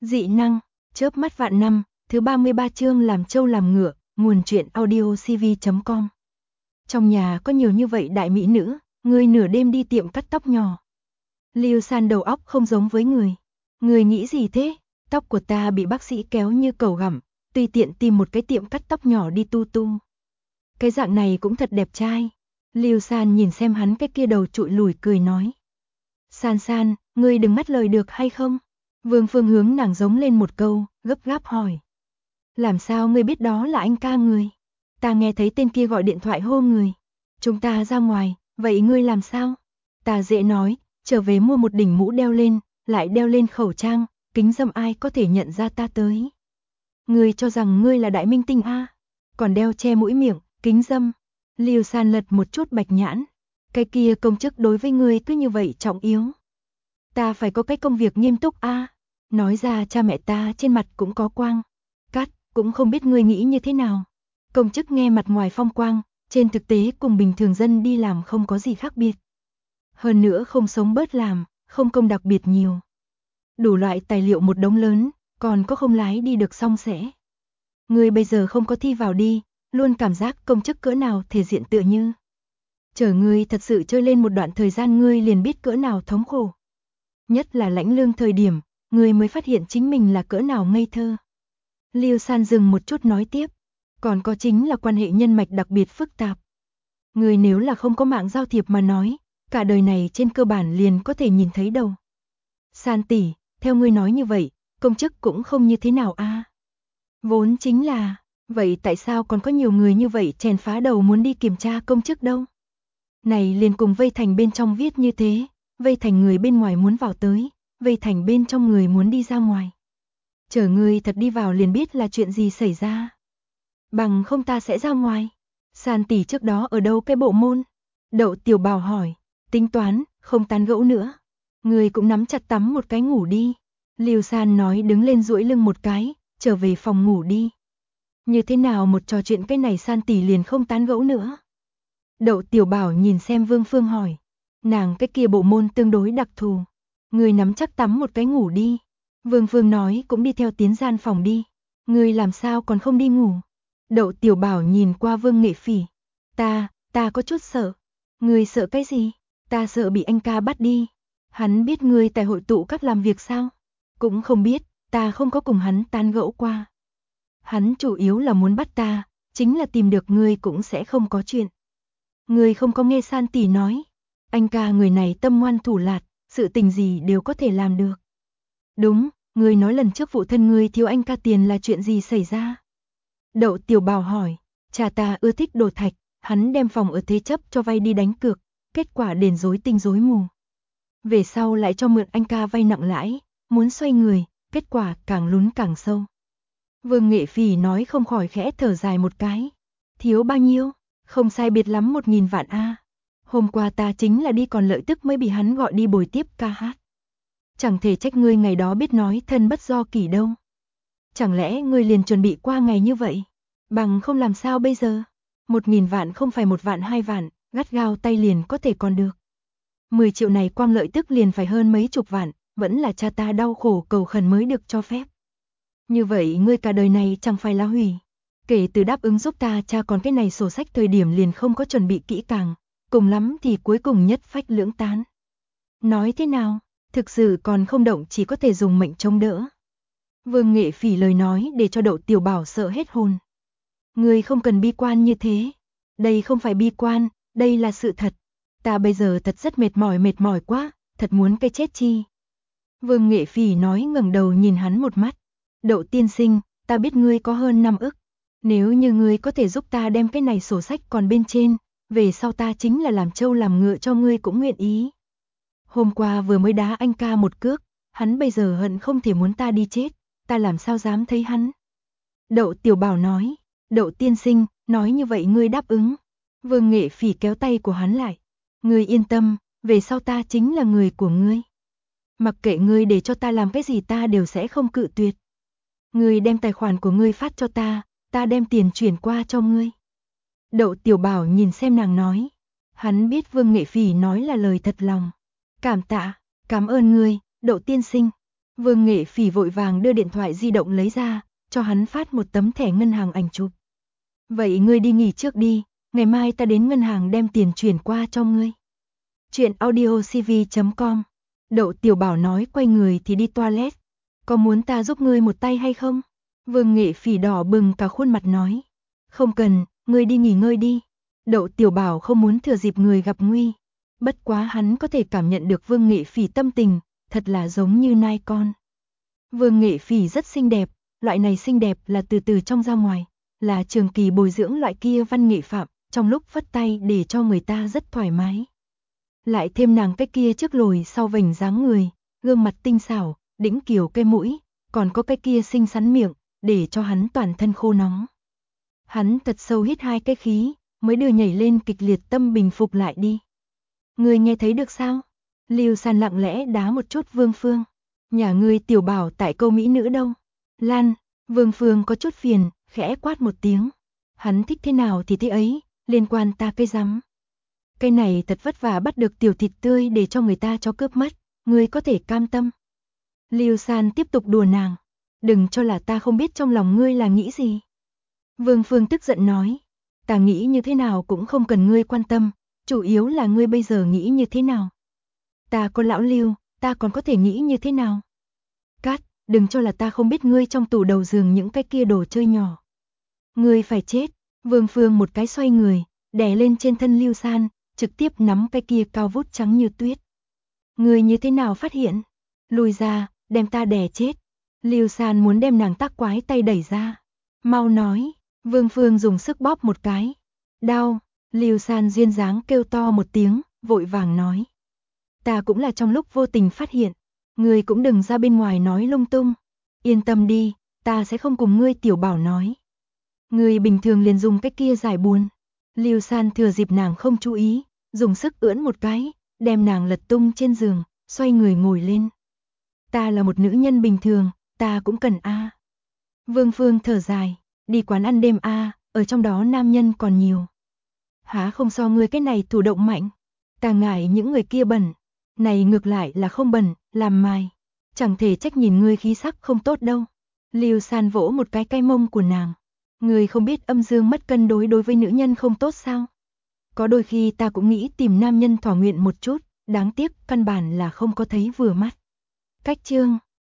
Dị năng, chớp mắt vạn năm, thứ 33 chương làm trâu làm ngựa, nguồn truyện audio cv.com. Trong nhà có nhiều như vậy đại mỹ nữ, ngươi nửa đêm đi tiệm cắt tóc nhỏ. Lưu San đầu óc không giống với người. Người nghĩ gì thế? Tóc của ta bị bác sĩ kéo như cẩu gặm, tùy tiện tìm một cái tiệm cắt tóc nhỏ đi tu tu. Cái dạng này cũng thật đẹp trai. Lưu San nhìn xem hắn cái kia đầu trụi lùi cười nói. San San, ngươi đừng mất lời được hay không? Vương Phương hướng nàng giống lên một câu, gấp gáp hỏi. Làm sao ngươi biết đó là anh ca người? Ta nghe thấy tên kia gọi điện thoại hô người. Chúng ta ra ngoài, vậy ngươi làm sao? Ta dễ nói, trở về mua một đỉnh mũ đeo lên, lại đeo lên khẩu trang, kính dâm ai có thể nhận ra ta tới. Ngươi cho rằng ngươi là đại minh tinh a? Còn đeo che mũi miệng, kính dâm. Lưu San lật một chút bạch nhãn. Cái kia công chức đối với ngươi cứ như vậy trọng yếu. Ta phải có cái công việc nghiêm túc a. Nói ra cha mẹ ta trên mặt cũng có quang. Cắt, cũng không biết ngươi nghĩ như thế nào. Công chức nghe mặt ngoài phong quang, trên thực tế cùng bình thường dân đi làm không có gì khác biệt. Hơn nữa không sống bớt làm, không công đặc biệt nhiều. Đủ loại tài liệu một đống lớn, còn có không lái đi được xong sẽ. Ngươi bây giờ không có thi vào đi, luôn cảm giác công chức cỡ nào thể diện tựa như. Chờ ngươi thật sự chơi lên một đoạn thời gian ngươi liền biết cỡ nào thống khổ. Nhất là lãnh lương thời điểm, ngươi mới phát hiện chính mình là cỡ nào ngây thơ. Lưu San dừng một chút nói tiếp, còn có chính là quan hệ nhân mạch đặc biệt phức tạp. Ngươi nếu là không có mạng giao thiệp mà nói, cả đời này trên cơ bản liền có thể nhìn thấy đâu. San tỷ, theo ngươi nói như vậy, công chức cũng không như thế nào a. Vốn chính là, vậy tại sao còn có nhiều người như vậy chèn phá đầu muốn đi kiểm tra công chức đâu? Này liền cùng vây thành bên trong viết như thế, vây thành người bên ngoài muốn vào tới, vây thành bên trong người muốn đi ra ngoài. Chờ ngươi thật đi vào liền biết là chuyện gì xảy ra. Bằng không ta sẽ ra ngoài. San tỷ trước đó ở đâu cái bộ môn? Đậu Tiểu Bảo hỏi, tính toán, không tán gẫu nữa. Ngươi cũng nắm chặt tắm một cái ngủ đi. Lưu San nói đứng lên duỗi lưng một cái, trở về phòng ngủ đi. Như thế nào một trò chuyện cái này San tỷ liền không tán gẫu nữa? Đậu Tiểu Bảo nhìn xem Vương Phương hỏi. Nàng cái kia bộ môn tương đối đặc thù. Ngươi nắm chắc tắm một cái ngủ đi. Vương Phương nói cũng đi theo tiến gian phòng đi. Ngươi làm sao còn không đi ngủ? Đậu Tiểu Bảo nhìn qua Vương Nghệ Phỉ. Ta có chút sợ. Ngươi sợ cái gì? Ta sợ bị anh ca bắt đi. Hắn biết ngươi tại hội tụ các làm việc sao? Cũng không biết, ta không có cùng hắn tán gẫu qua. Hắn chủ yếu là muốn bắt ta, chính là tìm được ngươi cũng sẽ không có chuyện. Ngươi không có nghe San tỷ nói. Anh ca người này tâm ngoan thủ lạt, sự tình gì đều có thể làm được. Đúng, ngươi nói lần trước phụ thân ngươi thiếu anh ca tiền là chuyện gì xảy ra? Đậu Tiểu Bảo hỏi, cha ta ưa thích đồ thạch, hắn đem phòng ở thế chấp cho vay đi đánh cược, kết quả đền rối tinh rối mù. Về sau lại cho mượn anh ca vay nặng lãi, muốn xoay người, kết quả càng lún càng sâu. Vương Nghệ Phỉ nói không khỏi khẽ thở dài một cái. Thiếu bao nhiêu? Không sai biệt lắm 1.000 vạn a. Hôm qua ta chính là đi còn lợi tức mới bị hắn gọi đi bồi tiếp ca hát. Chẳng thể trách ngươi ngày đó biết nói thân bất do kỷ đâu. Chẳng lẽ ngươi liền chuẩn bị qua ngày như vậy? Bằng không làm sao bây giờ? 1.000 vạn không phải 1 vạn 2 vạn, gắt gao tay liền có thể còn được. 10 triệu này quang lợi tức liền phải hơn mấy chục vạn, vẫn là cha ta đau khổ cầu khẩn mới được cho phép. Như vậy ngươi cả đời này chẳng phải là hủy. Kể từ đáp ứng giúp ta cha còn cái này sổ sách thời điểm liền không có chuẩn bị kỹ càng, cùng lắm thì cuối cùng nhất phách lưỡng tán. Nói thế nào, thực sự còn không động chỉ có thể dùng mệnh chống đỡ. Vương Nghệ Phỉ lời nói để cho Đậu Tiểu Bảo sợ hết hồn. Ngươi không cần bi quan như thế. Đây không phải bi quan, đây là sự thật. Ta bây giờ thật rất mệt mỏi quá, thật muốn cái chết chi. Vương Nghệ Phỉ nói ngẩng đầu nhìn hắn một mắt. Đậu tiên sinh, ta biết ngươi có hơn 5 ức. Nếu như ngươi có thể giúp ta đem cái này sổ sách còn bên trên, về sau ta chính là làm trâu làm ngựa cho ngươi cũng nguyện ý. Hôm qua vừa mới đá anh ca một cước, hắn bây giờ hận không thể muốn ta đi chết, ta làm sao dám thấy hắn. Đậu Tiểu Bảo nói, Đậu tiên sinh, nói như vậy ngươi đáp ứng. Vương Nghệ Phỉ kéo tay của hắn lại. Ngươi yên tâm, về sau ta chính là người của ngươi. Mặc kệ ngươi để cho ta làm cái gì ta đều sẽ không cự tuyệt. Ngươi đem tài khoản của ngươi phát cho ta đem tiền chuyển qua cho ngươi. Đậu Tiểu Bảo nhìn xem nàng nói. Hắn biết Vương Nghệ Phỉ nói là lời thật lòng. Cảm tạ, cảm ơn ngươi, Đậu tiên sinh. Vương Nghệ Phỉ vội vàng đưa điện thoại di động lấy ra, cho hắn phát một tấm thẻ ngân hàng ảnh chụp. Vậy ngươi đi nghỉ trước đi, ngày mai ta đến ngân hàng đem tiền chuyển qua cho ngươi. Chuyện audiocv.com. Đậu Tiểu Bảo nói quay người thì đi toilet. Có muốn ta giúp ngươi một tay hay không? Vương Nghệ Phỉ đỏ bừng cả khuôn mặt nói. Không cần, ngươi đi nghỉ ngơi đi. Đậu Tiểu Bảo không muốn thừa dịp người gặp nguy. Bất quá hắn có thể cảm nhận được Vương Nghệ Phỉ tâm tình, thật là giống như nai con. Vương Nghệ Phỉ rất xinh đẹp, loại này xinh đẹp là từ từ trong ra ngoài, là trường kỳ bồi dưỡng loại kia văn nghệ phạm, trong lúc phất tay để cho người ta rất thoải mái. Lại thêm nàng cái kia trước lồi sau vành dáng người, gương mặt tinh xảo, đĩnh kiều cái mũi, còn có cái kia xinh xắn miệng, để cho hắn toàn thân khô nóng. Hắn thật sâu hít hai cái khí, mới đưa nhảy lên kịch liệt tâm bình phục lại đi. Ngươi nghe thấy được sao? Lưu San lặng lẽ đá một chút Vương Phương. Nhà ngươi Tiểu Bảo tại câu mỹ nữ đâu? Lan, Vương Phương có chút phiền, khẽ quát một tiếng. Hắn thích thế nào thì thế ấy, liên quan ta cái rắm. Cái này thật vất vả bắt được tiểu thịt tươi để cho người ta cho cướp mất, ngươi có thể cam tâm. Lưu San tiếp tục đùa nàng. Đừng cho là ta không biết trong lòng ngươi là nghĩ gì. Vương Phương tức giận nói. Ta nghĩ như thế nào cũng không cần ngươi quan tâm, chủ yếu là ngươi bây giờ nghĩ như thế nào. Ta có lão Lưu, ta còn có thể nghĩ như thế nào. Cát, đừng cho là ta không biết ngươi trong tủ đầu giường những cái kia đồ chơi nhỏ. Ngươi phải chết. Vương Phương một cái xoay người, đè lên trên thân Lưu San, trực tiếp nắm cái kia cao vút trắng như tuyết. Ngươi như thế nào phát hiện? Lùi ra, đem ta đè chết. Lưu San muốn đem nàng tác quái tay đẩy ra. Mau nói. Vương Phương dùng sức bóp một cái. Đau. Lưu San duyên dáng kêu to một tiếng, vội vàng nói. Ta cũng là trong lúc vô tình phát hiện. Ngươi cũng đừng ra bên ngoài nói lung tung. Yên tâm đi, ta sẽ không cùng ngươi Tiểu Bảo nói. Ngươi bình thường liền dùng cái kia giải buồn. Lưu San thừa dịp nàng không chú ý, dùng sức ưỡn một cái, đem nàng lật tung trên giường, xoay người ngồi lên. Ta là một nữ nhân bình thường, ta cũng cần a. Vương Phương thở dài, đi quán ăn đêm a, ở trong đó nam nhân còn nhiều. Há không so ngươi cái này thủ động mạnh, ta ngại những người kia bẩn, này ngược lại là không bẩn, làm mài. Chẳng thể trách nhìn ngươi khí sắc không tốt đâu. Lưu San vỗ một cái mông của nàng. Ngươi không biết âm dương mất cân đối với nữ nhân không tốt sao? Có đôi khi ta cũng nghĩ tìm nam nhân thỏa nguyện một chút, đáng tiếc căn bản là không có thấy vừa mắt. Cách chương